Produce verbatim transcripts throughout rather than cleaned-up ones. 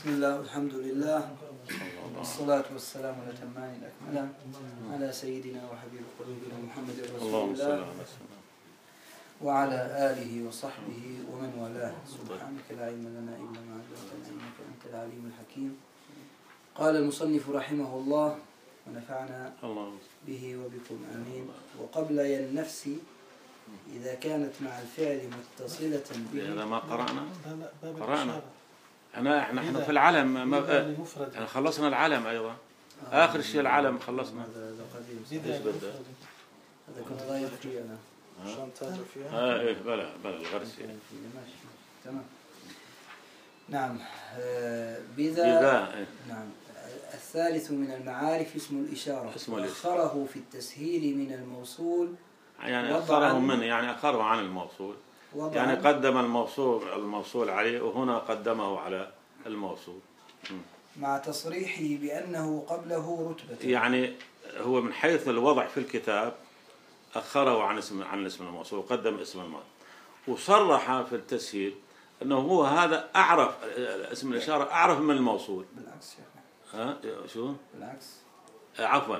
بسم الله والحمد لله والصلاة والسلام الأتمان الأكملان على سيدنا وحبيب قلوبنا محمد رسول الله وعلى آله وصحبه ومن والاه. سبحانك لا علم لنا إلا ما علمتنا إنك أنت العليم الحكيم. قال المصنف رحمه الله ونفعنا به وبكم آمين. وقبل النفس إذا كانت مع الفعل متصلة به. هذا ما قرأنا قرأنا احنا احنا احنا في العلم ما احنا خلصنا العلم ايضا آه اخر شيء العلم خلصنا. هذا قديم. ايش بده؟ هذا كنت ضايع فيه انا. عشان تاجر فيها؟ اه ايه بلا بلا الغرس يعني. ماشي تمام. نعم بذا. بذا إيه؟ نعم. الثالث من المعارف اسم الإشارة. اسم الإشارة. أخره في التسهيل من الموصول. يعني أخره من يعني أخره عن الموصول. يعني قدم الموصول الموصول عليه وهنا قدمه على الموصول. مع تصريحه بأنه قبله رتبة. يعني هو من حيث الوضع في الكتاب أخره عن اسم عن اسم الموصول وقدم اسم الموصول. وصرح في التسهيل أنه هو هذا أعرف اسم الإشارة أعرف من الموصول. بالعكس يا ها شو؟ بالعكس. عفوا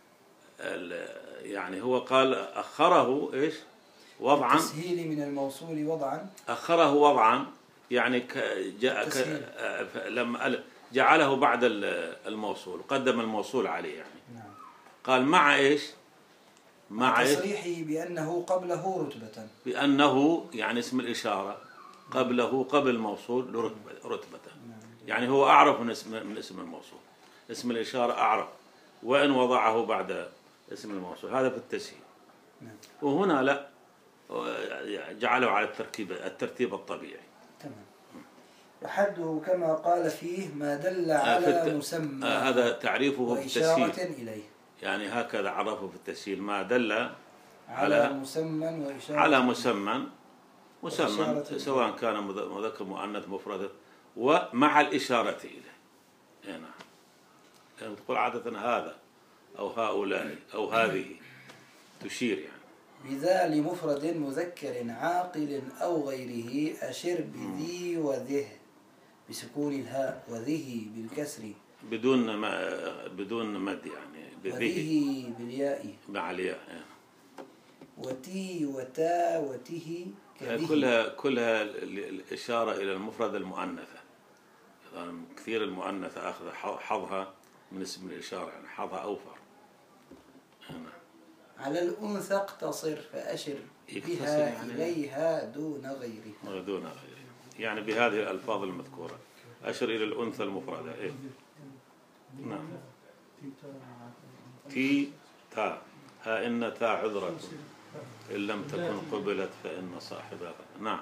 يعني هو قال أخره إيش؟ وضعا. التسهيل من الموصول وضعا. أخره وضعا يعني ك... جاء ك... لما جعله بعد الموصول قدم الموصول عليه يعني. نعم. قال مع إيش؟ مع تصريحه بأنه قبله رتبة. بأنه يعني اسم الإشارة قبله قبل الموصول رتبة رتبة. نعم. يعني هو أعرف من اسم من اسم الموصول. اسم الإشارة أعرف وإن وضعه بعد اسم الموصول. هذا في التسهيل. نعم. وهنا لا جعله على التركيب الترتيب الطبيعي. تمام. وحده كما قال فيه ما دل على مسمى. هذا تعريفه في التسهيل. وإشارة إليه. يعني هكذا عرفه في التسهيل ما دل على, على مسمى وإشارة. على مسمى مسمى سواء كان مذكر مؤنث مفرد ومع الإشارة إليه. هنا يعني تقول عادة هذا أو هؤلاء أو هذه تشير يعني. بذا لمفرد مذكر عاقل أو غيره أشر بذي وذه بسكون الهاء وذه بالكسر بدون ما بدون مد يعني وذه بالياء مع الياء يعني. وتي وتا وته كذه. كلها كلها الإشارة إلى المفرد المؤنثة. يعني كثير المؤنثة أخذ حظها من اسم الإشارة يعني حظها أوفر. هنا. على الأنثى اقتصر فأشر بها يعني إليها دون غيرها. دون غيرها يعني بهذه الألفاظ المذكورة أشر إلى الأنثى المفردة. إيه؟ نعم. تي تا ها إن تا عذرة إن لم تكن قبلت فإن صاحبها. نعم.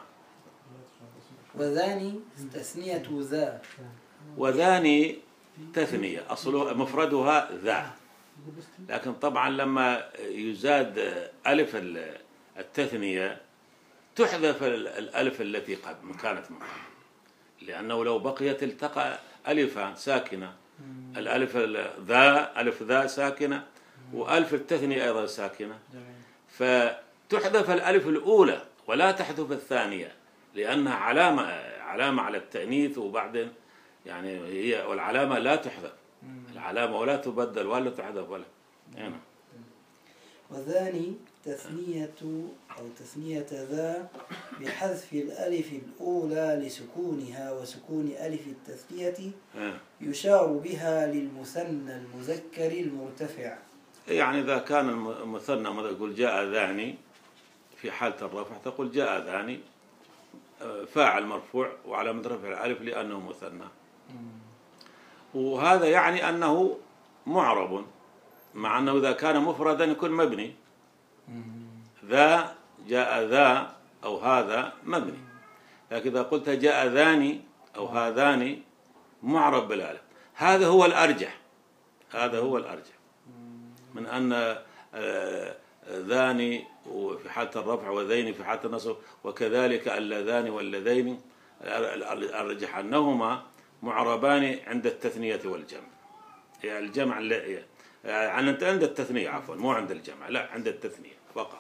وذاني تثنية ذا. وذاني تثنية أصله مفردها ذا. لكن طبعا لما يزاد ألف التثنية تحذف الألف التي قد كانت معها لأنه لو بقيت التقى ألفان ساكنة الألف ذا ألف ذا ساكنة وألف التثنية أيضا ساكنة فتحذف الألف الأولى ولا تحذف الثانية لأنها علامة علامة على التأنيث وبعدين يعني هي والعلامة لا تحذف العلامة ولا تبدل ولا تحذف ولا هنا. وذاني تثنية أو تثنية ذا بحذف الألف الأولى لسكونها وسكون ألف التثنية يشار بها للمثنى المذكر المرتفع. يعني إذا كان المثنى يقول جاء ذاني في حالة الرفع تقول جاء ذاني فاعل مرفوع وعلامة رفع الألف لأنه مثنى. وهذا يعني أنه معرب مع أنه إذا كان مفردا يكون مبني. ذا جاء ذا أو هذا مبني. لكن إذا قلت جاء ذاني أو هذاني معرب بالألف. هذا هو الأرجح هذا هو الأرجح من أن ذاني في حالة الرفع وذين في حالة النصب وكذلك اللذان واللذين الأرجح أنهما معربان عند التثنية والجمع. يعني الجمع يعني أنت عند التثنية عفوا مو عند الجمع لا عند التثنية فقط.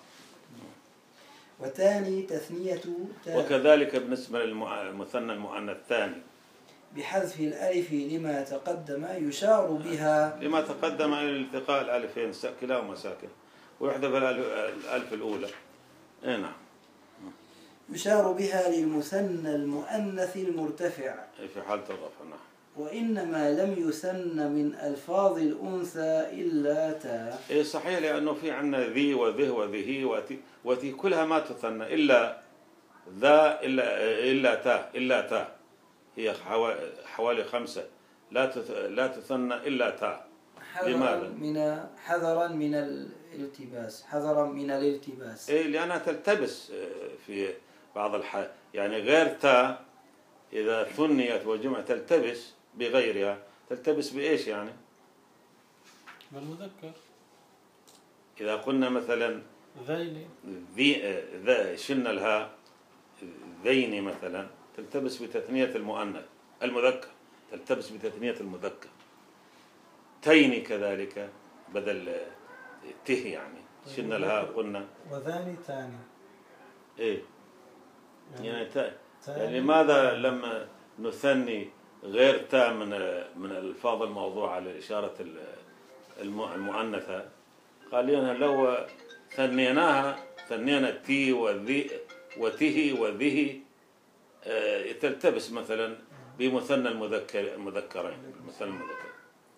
وثاني تثنية وكذلك بالنسبة للمثنى المؤنث الثاني بحذف الألف لما تقدم يشار بها لما تقدم إلى التقاء الألفين كلاهما ساكن ويحذف الألف الأولى. إيه نعم. يشار بها للمثنى المؤنث المرتفع في حالة الرفع. نعم. وإنما لم يثن من ألفاظ الأنثى إلا تا. إيه صحيح، لأنه في عندنا ذي وذه وذهي وتي وتي كلها ما تثنى إلا ذا إلا إلا تا إلا تا هي حوالي خمسة لا لا تثنى إلا تا. لماذا؟ من حذرا من الالتباس حذرا من الالتباس. إيه لأنها تلتبس في بعض الح يعني غير تا إذا ثنيت وجمعت تلتبس بغيرها. تلتبس بإيش يعني؟ بالمذكر. إذا قلنا مثلا ذيني ذي ذا شلنا الهاء ذيني مثلا تلتبس بتثنية المؤنث المذكر تلتبس بتثنية المذكر. تيني كذلك بدل ته يعني شلنا الهاء قلنا وذاني تاني. إيه يعني, يعني تا يعني لماذا لما نثني غير تا من من الألفاظ الموضوعة لإشارة المؤنثة؟ قال لنا لو ثنيناها ثنينا التي وذي وته وذه اه تلتبس مثلا بمثنى المذكر المذكرين مثنى المذكر.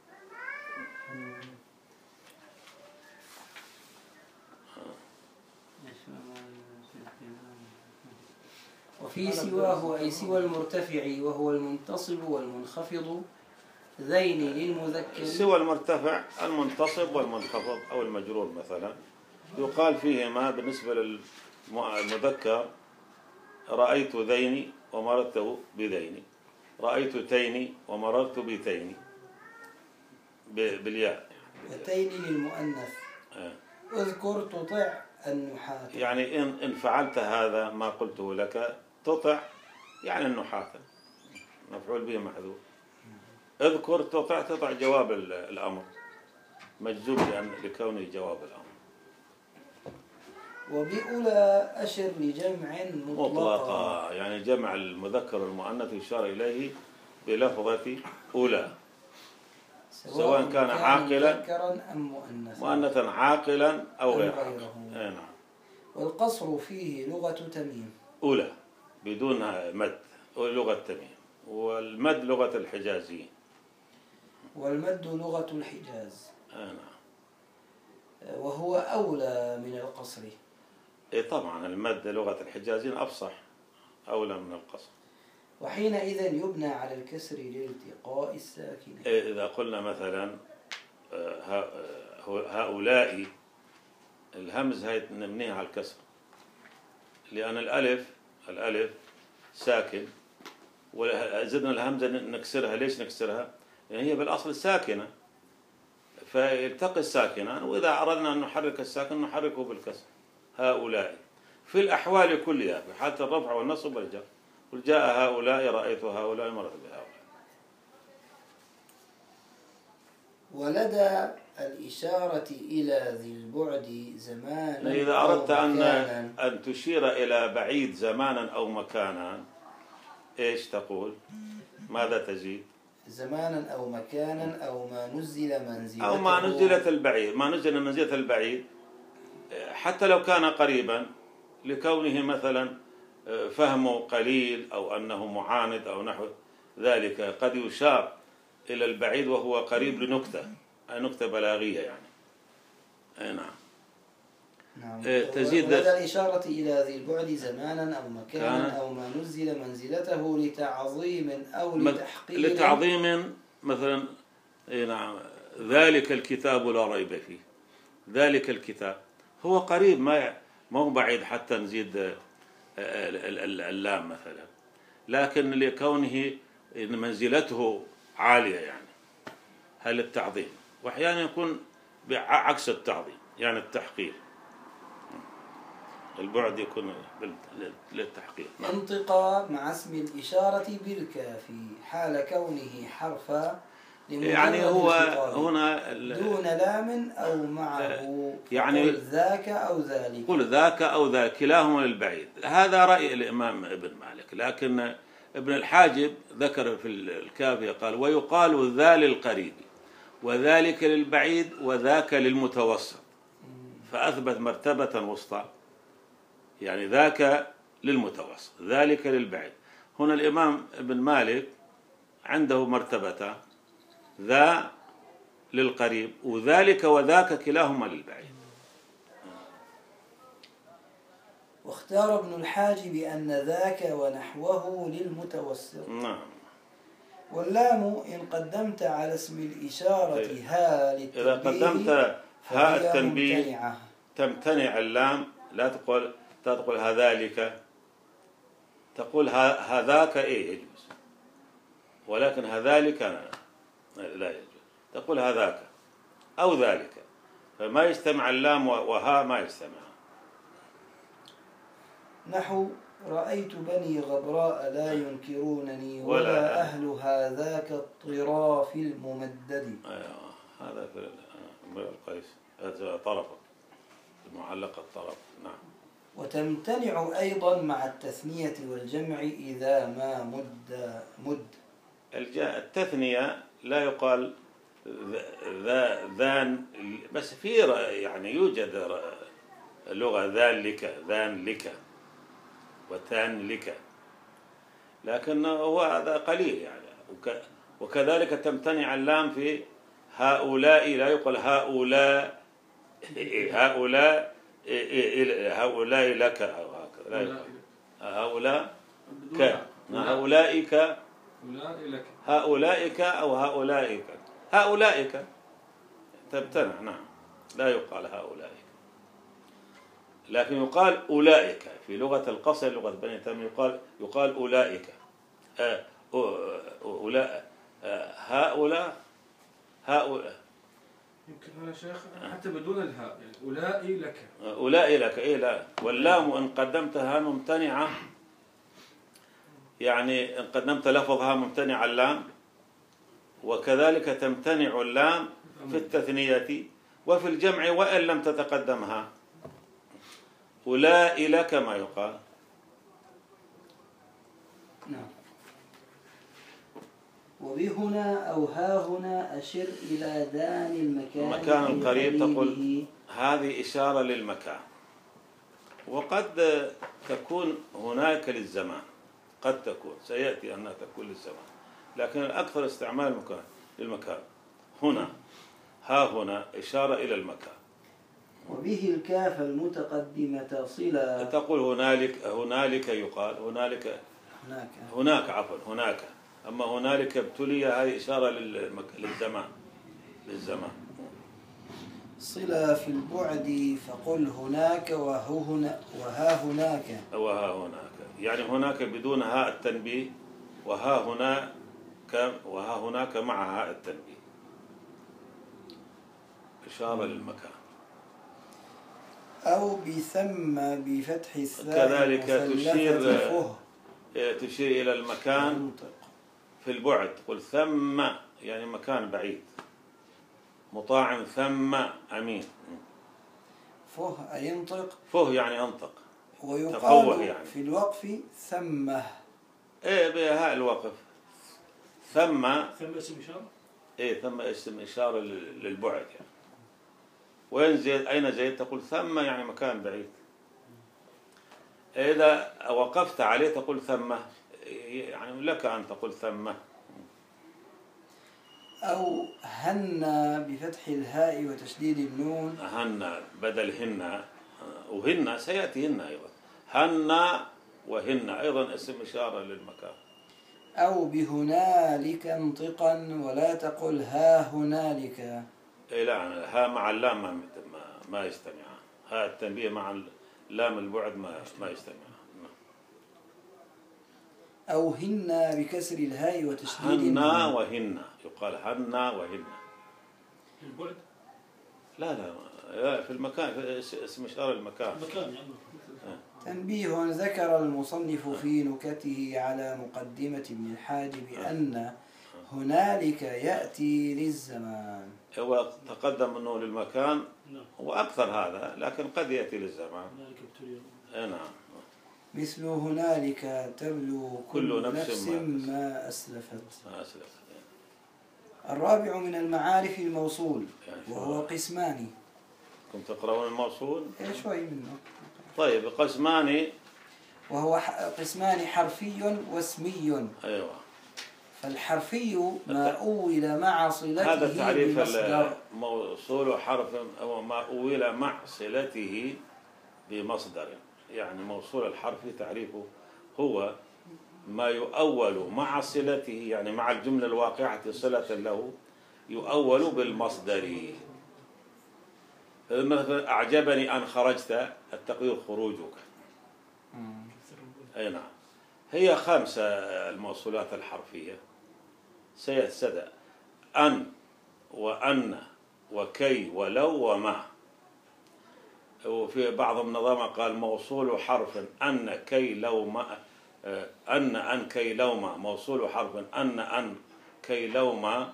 وفي سواه أي سوى المرتفع وهو المنتصب والمنخفض ذين للمذكر. سوى المرتفع المنتصب والمنخفض أو المجرور مثلا يقال فيهما بالنسبة للمذكر رأيت ذيني ومررت بذيني رأيت تيني ومررت بتيني بالياء. تيني للمؤنث. آه. اذكر تطع النحاة يعني إن إن فعلت هذا ما قلته لك تطع يعني النحاة مفعول به محذوف. اذكر تطع تطع جواب الأمر مجزوم لأن لكونه جواب الأمر. وبأولى أشر لجمع مطلقا يعني جمع المذكر والمؤنث يشار إليه بلفظة أولى سواء كان عاقلا أم مؤنثا مؤنثا عاقلا أو غير عاقل. نعم. والقصر فيه لغة تميم أولى بدون مد لغة تميم والمد لغة الحجازيين. والمد لغة الحجاز. آه نعم. وهو أولى من القصر. إيه طبعا المد لغة الحجازيين أفصح أولى من القصر. وحينئذ يبنى على الكسر لالتقاء الساكنين. إيه إذا قلنا مثلا هؤلاء الهمز هاي نبنيها على الكسر لأن الألف الألف ساكن وزدنا الهمزة نكسرها. ليش نكسرها؟ يعني هي بالأصل ساكنة فيلتقي الساكنان وإذا أردنا أن نحرك الساكن نحركه بالكسر. هؤلاء في الأحوال كلها في حالة الرفع والنصب والجر. قل جاء هؤلاء رأيت هؤلاء مرت بهؤلاء. ولدى الإشارة إلى ذي البعد زمانا إذا أردت أن أن تشير إلى بعيد زمانا أو مكانا إيش تقول؟ ماذا تزيد؟ زمانا أو مكانا أو ما نزل منزلته أو ما نزلت البعيد ما نزل منزلة البعيد حتى لو كان قريبا لكونه مثلا فهمه قليل أو أنه معاند أو نحو ذلك قد يشار إلى البعيد وهو قريب لنكتة نكتة بلاغية يعني. أي نعم. نعم. تزيد ولدى الإشارة إلى ذي البعد زمانا أو مكانا أو ما نزل منزلته لتعظيم أو لتحقير. لتعظيم مثلا. أي نعم. ذلك الكتاب لا ريب فيه. ذلك الكتاب هو قريب ما ما هو بعيد حتى نزيد اللام مثلا لكن لكونه منزلته عالية يعني هل التعظيم وأحيانا يكون عكس التعظيم يعني التحقير. البعد يكون للتحقيق. انطقا مع اسم الإشارة بالكاف حال كونه حرفا يعني هو هنا دون لام أو معه يعني قل ذاك أو ذلك. قل ذاك أو ذاك كلاهما للبعيد. هذا رأي الإمام ابن مالك لكن ابن الحاجب ذكر في الكافية قال: ويقال ذا للقريب وذلك للبعيد وذاك للمتوسط، فأثبت مرتبة وسطى، يعني ذاك للمتوسط ذلك للبعيد. هنا الإمام ابن مالك عنده مرتبتان، ذا للقريب وذلك وذاك كلاهما للبعيد. واختار ابن الحاجب أن ذاك ونحوه للمتوسط. نعم. واللام إن قدمت على اسم الإشارة ها للتنبيه، إذا قدمت ها التنبيه تمتنع اللام، لا تقول لا تقول هذلك، تقول هذاك إيه يجوز، ولكن هذلك لا يجوز، تقول هذاك أو ذلك، فما يجتمع اللام وها ما يجتمع. نحو رأيت بني غبراء لا ينكرونني ولا, ولا أهل هذاك الطراف الممدد. أيوة. هذا في امرئ القيس، هذا طرف المعلق الطرف. نعم. وتمتنع أيضا مع التثنية والجمع إذا ما مد مد. التثنية لا يقال ذا ذان، بس في يعني يوجد لغة ذان لك، ذان لك وتان لك، لكن هو هذا قليل يعني. وكذلك تمتنع اللام في هؤلاء، لا يقال هؤلاء هؤلاء هؤلاء لك أو هكذا، لا يقال هؤلاء ك هؤلاء هؤلاء أو هؤلاء هؤلاء تمتنع. نعم، لا يقال هؤلاء، لكن يقال أولئك في لغة القصر، لغة بني تميم يقال يقال أولئك أولاء هؤلاء هؤلاء. يمكن هذا شيخ حتى بدون الهاء، يعني أولئي لك أولئي لك إيه لا. واللام إن قدمتها ممتنعة، يعني إن قدمت لفظها ممتنع اللام، وكذلك تمتنع اللام في التثنية وفي الجمع وإن لم تتقدمها. أولئي لك ما يقال. نعم. وبهنا أو ها هنا أشر إلى دان المكان المكان القريب، تقول هذه إشارة للمكان، وقد تكون هناك للزمان، قد تكون سيأتي أنها تكون للزمان، لكن الأكثر استعمال المكان للمكان. هنا ها هنا إشارة إلى المكان. وبه الكاف المتقدمة صلة، تقول هنالك، هنالك يقال هنالك هناك هناك عفوا هناك، أما هنالك ابتلي هذه إشارة للزمان للزمان. صلة في البعد فقل هناك وهو هنا وها هناك وها هناك، يعني هناك بدون هاء التنبيه، وها هناك وها هناك مع هاء التنبيه، إشارة للمكان. أو بثم بفتح الثاء كذلك تشير فه. تشير إلى المكان في البعد، تقول ثم يعني مكان بعيد، مطاع ثم أمين. فه أي ينطق، فه يعني أنطق، ويقال يعني. في الوقف ثمه، إيه بهاء الوقف ثم ثم اسم إشارة، إيه ثم اسم إشارة للبعد يعني. وين زيد؟ أين زيد؟ تقول ثم يعني مكان بعيد. إذا وقفت عليه تقول ثم، يعني لك أن تقول ثم. أو هن بفتح الهاء وتشديد النون، هن بدل هن، وهن سيأتي هن أيضا، هن وهن أيضا اسم إشارة للمكان. أو بهنالك انطقا ولا تقل ها هنالك. إيه لا، ها مع اللام ما ما يجتمع، ها التنبيه مع لام البعد ما ما يجتمع. أو هن بكسر الهاء وتشديد هن النون. وهن يقال هن وهن. البعد لا لا في المكان، في اسم إشارة المكان. المكان يعني. تنبيه ذكر المصنف في نكته على مقدمة ابن الحاجب أن هنالك يأتي للزمان. هو تقدم أنه للمكان، هو أكثر هذا، لكن قد يأتي للزمان. نعم. مثل هنالك تبلو كل, كل نفس, نفس ما, ما ما أسلفت. ما أسلفت. الرابع من المعارف الموصول يعني وهو قسمان. كنت تقرؤون الموصول؟ إيه شوي منه. طيب قسمان. وهو قسمان حرفي واسمي. أيوة. فالحرفي ما أول مع صلته هذا تعريف بمصدر. موصول حرف أو ما أول مع صلته بمصدر. يعني موصول الحرف تعريفه هو ما يؤول مع صلته، يعني مع الجملة الواقعة صلة له، يؤول بالمصدر. مثلا أعجبني أن خرجت، التقدير خروجك. أي نعم. هي خمسة الموصولات الحرفية سيتسدى: أن وأن وكي ولو وما. وفي بعض النظام قال موصول حرف أن كي لو ما، أن أن كي لو ما، موصول حرف أن أن كي لو ما،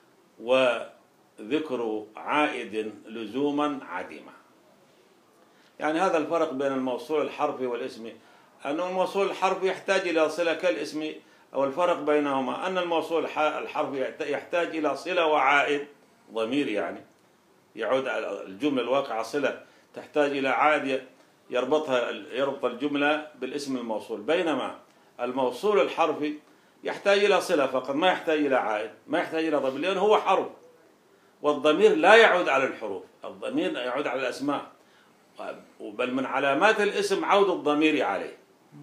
وذكر عائد لزوما عدمة. يعني هذا الفرق بين الموصول الحرفي والاسمي، أن الموصول الحرفي يحتاج إلى صلة كالاسم، أو الفرق بينهما أن الموصول الحرفي يحتاج إلى صلة وعائد، ضمير يعني يعود على الجملة الواقعة، صلة تحتاج إلى عائد يربطها يربط الجملة بالاسم الموصول، بينما الموصول الحرفي يحتاج إلى صلة فقط، ما يحتاج إلى عائد، ما يحتاج إلى ضمير، لأنه هو حرف، والضمير لا يعود على الحروف، الضمير يعود على الأسماء، بل من علامات الاسم عود الضمير عليه.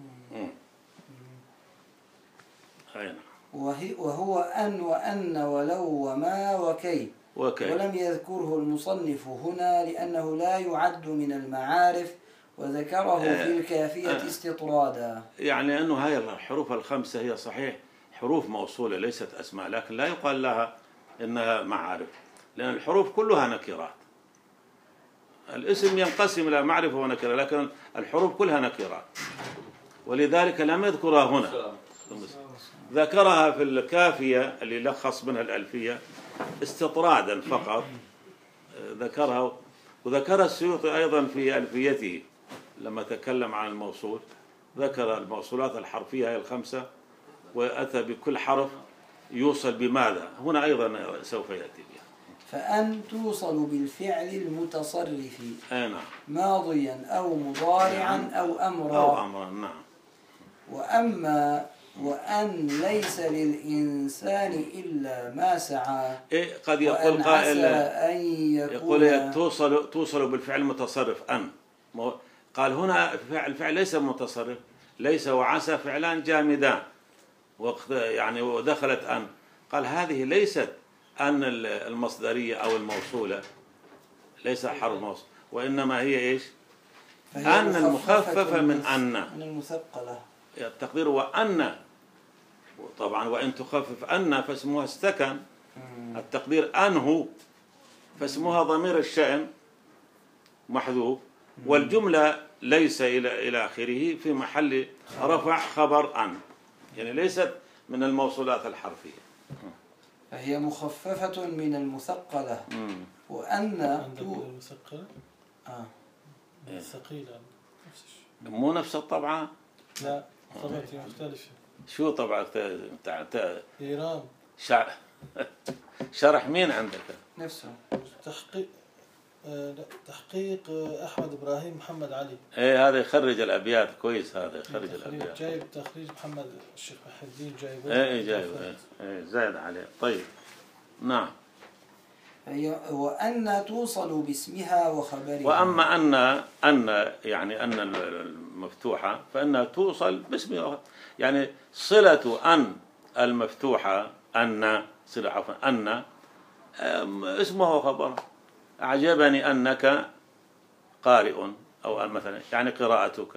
وهو أن وأن ولو وما وكي. وكي. ولم يذكره المصنف هنا لأنه لا يعد من المعارف، وذكره في الكافية استطرادا. يعني أنه هاي الحروف الخمسة هي صحيح حروف موصولة ليست أسماء، لكن لا يقال لها إنها معارف، لأن الحروف كلها نكرات. الاسم ينقسم إلى معرفة ونكرة، لكن الحروف كلها نكرات، ولذلك لم يذكرها هنا، ذكرها في الكافية اللي لخص منها الألفية استطرادا فقط ذكرها. وذكر السيوطي أيضا في ألفيته لما تكلم عن الموصول، ذكر الموصولات الحرفية هي الخمسة، وأتى بكل حرف يوصل بماذا، هنا أيضا سوف يأتي بها. فأن توصل بالفعل المتصرف نعم. ماضيا أو مضارعا نعم. أو أمرا. أو أمرا. نعم. وأما وأن ليس للإنسان إلا ما سعى. إيه قد يقول قائل أن يكون يقول توصل توصل بالفعل المتصرف أن، قال هنا الفعل ليس متصرف، ليس وعسى فعلان جامدان، وقت يعني ودخلت أن، قال هذه ليست أن المصدرية أو الموصولة، ليس حرف موصول، وإنما هي إيش؟ أن المخففة من أن، من المثقلة. التقدير وأن، طبعا وإن تخفف أن فاسمها استكن، التقدير أنه فاسمها ضمير الشأن محذوف، والجملة ليس إلى إلى آخره في محل رفع خبر أن، يعني ليست من الموصولات الحرفية، فهي مخففة من المثقلة. وأن المثقلة آه ثقيلة مو نفس الطبعة؟ لا طبعتي مختلفة. شو طبعة تاع إيران؟ شع... شرح مين عندك؟ نفسه تحقيق آه تحقيق أحمد إبراهيم محمد علي. إيه هذا يخرج الأبيات كويس، هذا يخرج الأبيات. جايب تخريج محمد الشيخ محي الدين جايبه. إيه جايبه إيه, إيه زايد عليه. طيب نعم. وأن توصل باسمها وخبرها. وأما أن أن يعني أن المفتوحة فإنها توصل باسمها، يعني صلة أن المفتوحة أن صلة عفوا أن اسمها وخبرها. أعجبني أنك قارئ، أو مثلا يعني قراءتك.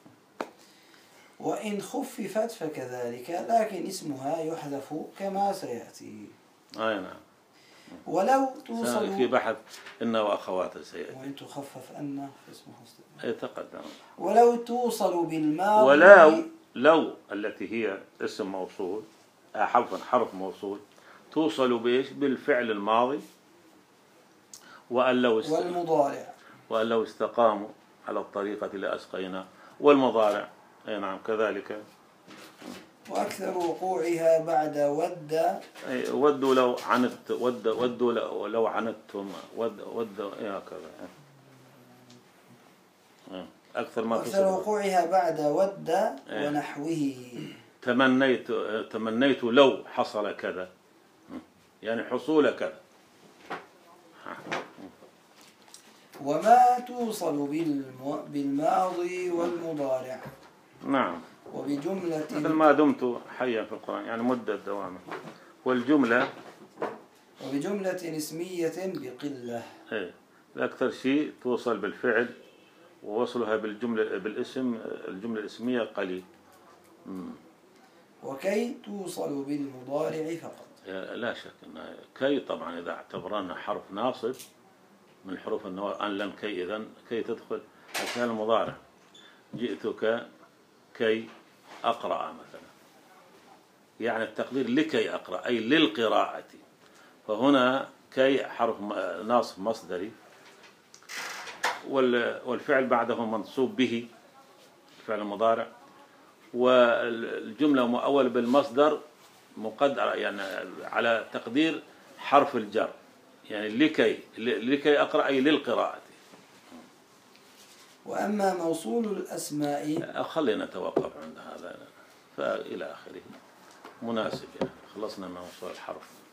وإن خففت فكذلك، لكن اسمها يحذف كما سيأتي. أي نعم. ولو توصل في بحث إن وأخواته سيأتي. وإن تخفف أن فاسمها استثناء. يتقدم. ولو توصل بالماضي. ولو لو التي هي اسم موصول عفوا حرف موصول توصل بإيش؟ بالفعل الماضي، وأن لو است... والمضارع، وأن لو استقاموا على الطريقة لأسقينا، والمضارع أي نعم كذلك. وأكثر وقوعها بعد ود. أي ودوا لو عنت ود ودوا لو, لو عنتهم ود ود إيه كذا. أكثر ما أكثر وقوعها بعد ود إيه. ونحوه. تمنيت تمنيت لو حصل كذا، يعني حصول كذا. وما توصل بالماضي والمضارع. نعم. وبجملة مثل ما دمت حيا في القرآن، يعني مدة دوامه. والجملة وبجملة اسمية بقلة. إيه. أكثر شيء توصل بالفعل ووصلها بالجملة بالاسم، الجملة الاسمية قليل. مم. وكي توصل بالمضارع فقط. لا شك أن كي طبعا إذا اعتبرنا حرف ناصب من حروف النواصب، أن لم كي إذن كي تدخل أثناء المضارع. جئتك كي أقرأ مثلا، يعني التقدير لكي أقرأ أي للقراءة. فهنا كي حرف ناصب مصدري، والفعل بعده منصوب به فعل المضارع، والجملة مؤول بالمصدر مقدر يعني على تقدير حرف الجر، يعني لكي لكي أقرأ أي للقراءة. وأما موصول الأسماء خلينا نتوقف عند هذا فإلى آخره مناسب، يعني خلصنا من موصول الحرف.